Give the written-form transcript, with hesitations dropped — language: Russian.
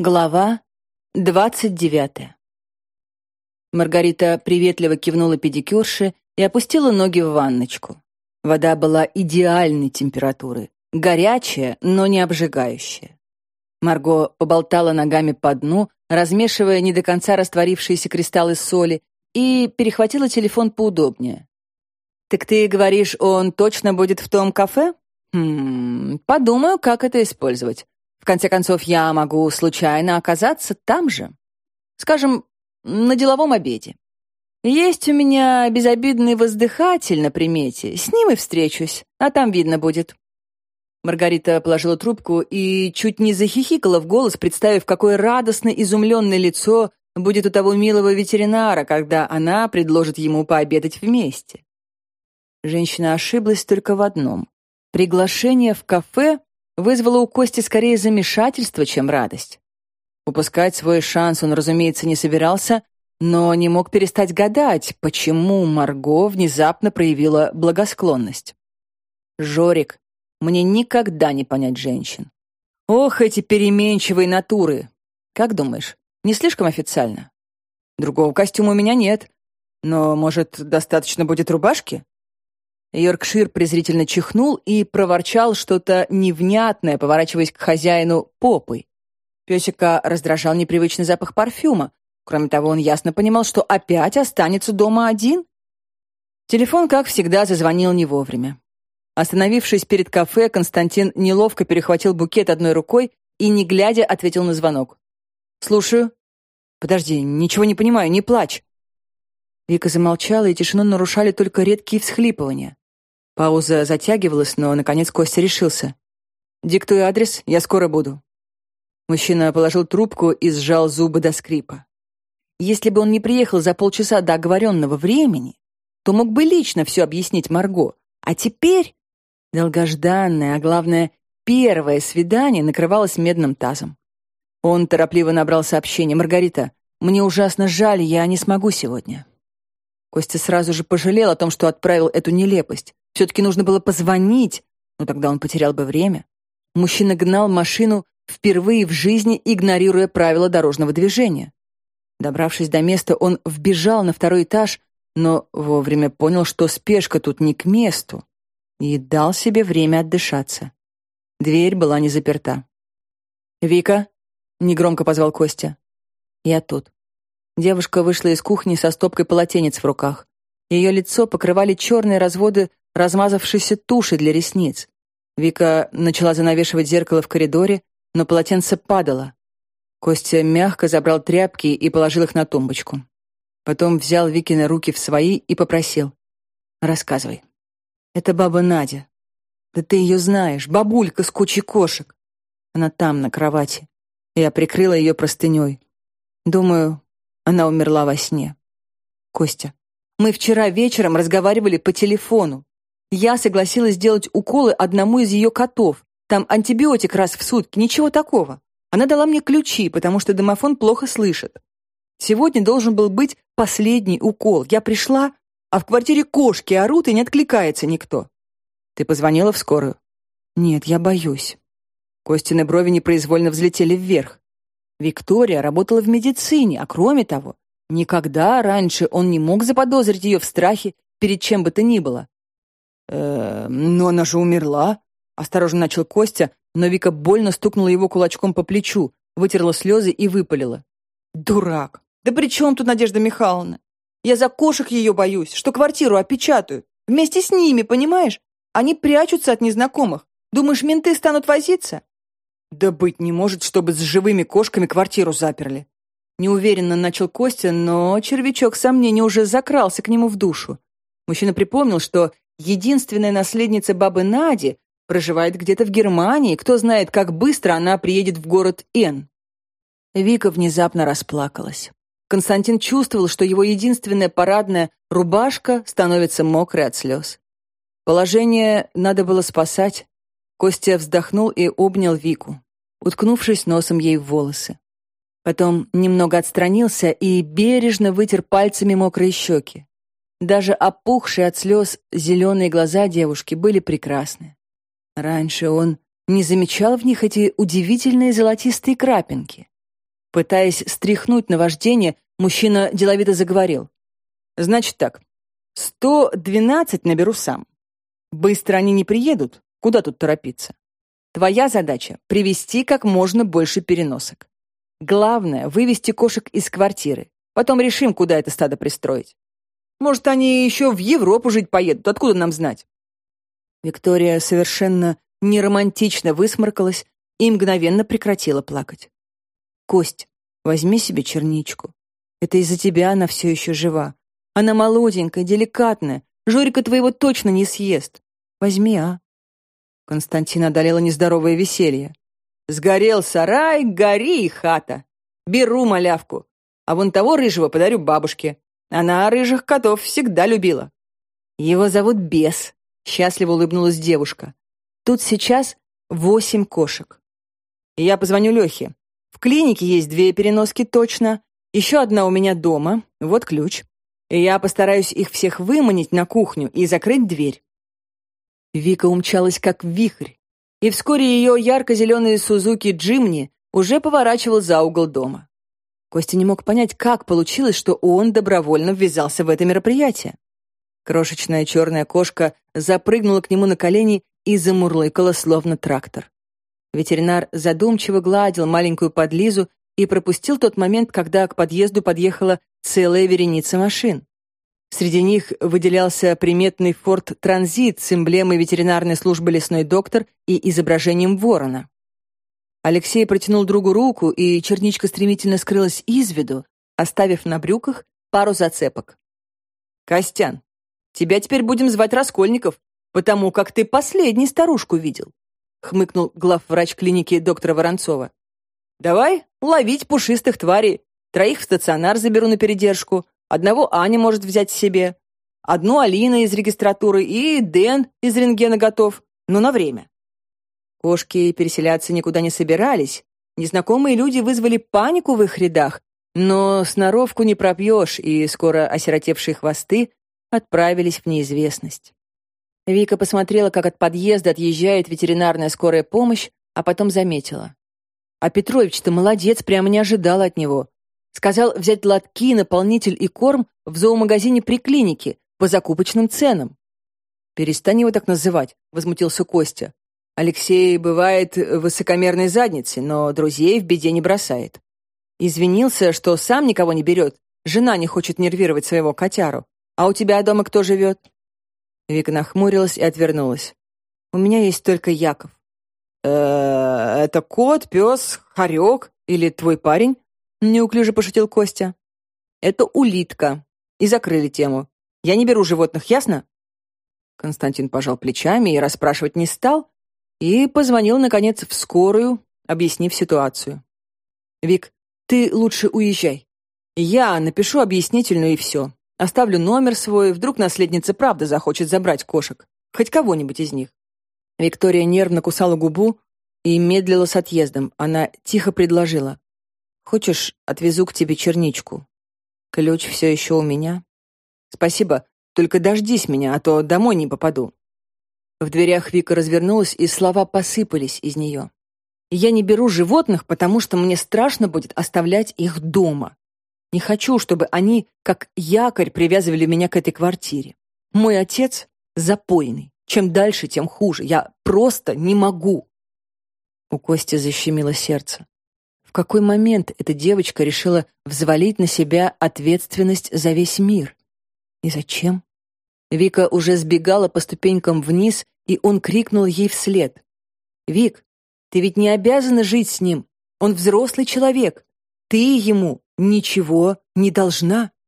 Глава 29. Маргарита приветливо кивнула педикюрше и опустила ноги в ванночку. Вода была идеальной температуры, горячая, но не обжигающая. Марго поболтала ногами по дну, размешивая не до конца растворившиеся кристаллы соли, и перехватила телефон поудобнее. «Так ты говоришь, он точно будет в том кафе? Подумаю, как это использовать. В конце концов, я могу случайно оказаться там же. Скажем, на деловом обеде. Есть у меня безобидный воздыхатель на примете. С ним и встречусь, а там видно будет». Маргарита положила трубку и чуть не захихикала в голос, представив, какое радостно изумленное лицо будет у того милого ветеринара, когда она предложит ему пообедать вместе. Женщина ошиблась только в одном. Приглашение в кафе вызвало у Кости скорее замешательство, чем радость. Упускать свой шанс он, разумеется, не собирался, но не мог перестать гадать, почему Марго внезапно проявила благосклонность. «Жорик, мне никогда не понять женщин. Ох, эти переменчивые натуры! Как думаешь, не слишком официально? Другого костюма у меня нет, но, может, достаточно будет рубашки?» Йоркшир презрительно чихнул и проворчал что-то невнятное, поворачиваясь к хозяину попой. Песика раздражал непривычный запах парфюма. Кроме того, он ясно понимал, что опять останется дома один. Телефон, как всегда, зазвонил не вовремя. Остановившись перед кафе, Константин неловко перехватил букет одной рукой и, не глядя, ответил на звонок. «Слушаю». «Подожди, ничего не понимаю, не плачь». Вика замолчала, и тишину нарушали только редкие всхлипывания. Пауза затягивалась, но, наконец, Костя решился. «Диктуй адрес, я скоро буду». Мужчина положил трубку и сжал зубы до скрипа. Если бы он не приехал за полчаса до оговоренного времени, то мог бы лично все объяснить Марго. А теперь долгожданное, а главное, первое свидание накрывалось медным тазом. Он торопливо набрал сообщение. «Маргарита, мне ужасно жаль, я не смогу сегодня». Костя сразу же пожалел о том, что отправил эту нелепость. Все-таки нужно было позвонить, но тогда он потерял бы время. Мужчина гнал машину впервые в жизни, игнорируя правила дорожного движения. Добравшись до места, он вбежал на второй этаж, но вовремя понял, что спешка тут не к месту, и дал себе время отдышаться. Дверь была не заперта. «Вика?» — негромко позвал Костя. «Я тут». Девушка вышла из кухни со стопкой полотенец в руках. Ее лицо покрывали черные разводы размазавшейся туши для ресниц. Вика начала занавешивать зеркало в коридоре, но полотенце падало. Костя мягко забрал тряпки и положил их на тумбочку. Потом взял Викины руки в свои и попросил. «Рассказывай». «Это баба Надя. Да ты ее знаешь, бабулька с кучей кошек. Она там, на кровати. Я прикрыла ее простыней. Думаю, она умерла во сне. Костя, мы вчера вечером разговаривали по телефону. Я согласилась сделать уколы одному из ее котов. Там антибиотик раз в сутки, ничего такого. Она дала мне ключи, потому что домофон плохо слышит. Сегодня должен был быть последний укол. Я пришла, а в квартире кошки орут, и не откликается никто. Ты позвонила в скорую? Нет, я боюсь». Костины брови непроизвольно взлетели вверх. Виктория работала в медицине, а кроме того, никогда раньше он не мог заподозрить ее в страхе перед чем бы то ни было. «Но она же умерла», — осторожно начал Костя, но Вика больно стукнула его кулачком по плечу, вытерла слезы и выпалила. «Дурак! Да при чем тут Надежда Михайловна? Я за кошек ее боюсь, что квартиру опечатают. Вместе с ними, понимаешь? Они прячутся от незнакомых. Думаешь, менты станут возиться?» «Да быть не может, чтобы с живыми кошками квартиру заперли». Неуверенно начал Костя, но червячок сомнения уже закрался к нему в душу. Мужчина припомнил, что единственная наследница бабы Нади проживает где-то в Германии, кто знает, как быстро она приедет в город Н. Вика внезапно расплакалась. Константин чувствовал, что его единственная парадная рубашка становится мокрой от слез. Положение надо было спасать. Костя вздохнул и обнял Вику, уткнувшись носом ей в волосы. Потом немного отстранился и бережно вытер пальцами мокрые щеки. Даже опухшие от слез зеленые глаза девушки были прекрасны. Раньше он не замечал в них эти удивительные золотистые крапинки. Пытаясь стряхнуть наваждение, мужчина деловито заговорил. «Значит так, 112 наберу сам. Быстро они не приедут, куда тут торопиться? Твоя задача — привести как можно больше переносок. Главное — вывести кошек из квартиры. Потом решим, куда это стадо пристроить. Может, они еще в Европу жить поедут, откуда нам знать?» Виктория совершенно неромантично высморкалась и мгновенно прекратила плакать. «Кость, возьми себе черничку. Это из-за тебя она все еще жива. Она молоденькая, деликатная. Жорика твоего точно не съест. Возьми, а?» Константина одолело нездоровое веселье. «Сгорел сарай, гори и хата. Беру малявку. А вон того рыжего подарю бабушке. Она рыжих котов всегда любила». «Его зовут Бес», — счастливо улыбнулась девушка. «Тут сейчас 8 кошек. Я позвоню Лехе. В клинике есть 2 переноски точно. Еще одна у меня дома. Вот ключ. И я постараюсь их всех выманить на кухню и закрыть дверь». Вика умчалась как вихрь, и вскоре ее ярко-зеленый Сузуки Джимни уже поворачивал за угол дома. Костя не мог понять, как получилось, что он добровольно ввязался в это мероприятие. Крошечная черная кошка запрыгнула к нему на колени и замурлыкала, словно трактор. Ветеринар задумчиво гладил маленькую подлизу и пропустил тот момент, когда к подъезду подъехала целая вереница машин. Среди них выделялся приметный Ford Transit с эмблемой ветеринарной службы «Лесной доктор» и изображением ворона. Алексей протянул другу руку, и черничка стремительно скрылась из виду, оставив на брюках пару зацепок. «Костян, тебя теперь будем звать Раскольников, потому как ты последний старушку видел», хмыкнул главврач клиники доктора Воронцова. «Давай ловить пушистых тварей. 3 в стационар заберу на передержку. 1 Аня может взять себе. 1 Алина из регистратуры и Дэн из рентгена готов, но на время». Кошки переселяться никуда не собирались. Незнакомые люди вызвали панику в их рядах, но сноровку не пропьешь, и скоро осиротевшие хвосты отправились в неизвестность. Вика посмотрела, как от подъезда отъезжает ветеринарная скорая помощь, а потом заметила. А Петрович-то молодец, прямо не ожидала от него. Сказал взять лотки, наполнитель и корм в зоомагазине при клинике по закупочным ценам. «Перестань его так называть», — возмутился Костя. «Алексей бывает высокомерной задницей, но друзей в беде не бросает. Извинился, что сам никого не берет, жена не хочет нервировать своего котяру. А у тебя дома кто живет?» Вика нахмурилась и отвернулась. «У меня есть только Яков». Это кот, пес, хорек или твой парень?» Неуклюже пошутил Костя. «Это улитка. И закрыли тему. Я не беру животных, ясно?» Константин пожал плечами и расспрашивать не стал, и позвонил, наконец, в скорую, объяснив ситуацию. «Вик, ты лучше уезжай. Я напишу объяснительную и все. Оставлю номер свой, вдруг наследница правда захочет забрать кошек. Хоть кого-нибудь из них». Виктория нервно кусала губу и медлила с отъездом. Она тихо предложила. «Хочешь, отвезу к тебе черничку? Ключ все еще у меня. Спасибо, только дождись меня, а то домой не попаду». В дверях Вика развернулась, и слова посыпались из нее. «Я не беру животных, потому что мне страшно будет оставлять их дома. Не хочу, чтобы они, как якорь, привязывали меня к этой квартире. Мой отец запойный. Чем дальше, тем хуже. Я просто не могу». У Кости защемило сердце. В какой момент эта девочка решила взвалить на себя ответственность за весь мир? И зачем? Вика уже сбегала по ступенькам вниз, и он крикнул ей вслед. «Вик, ты ведь не обязана жить с ним. Он взрослый человек. Ты ему ничего не должна».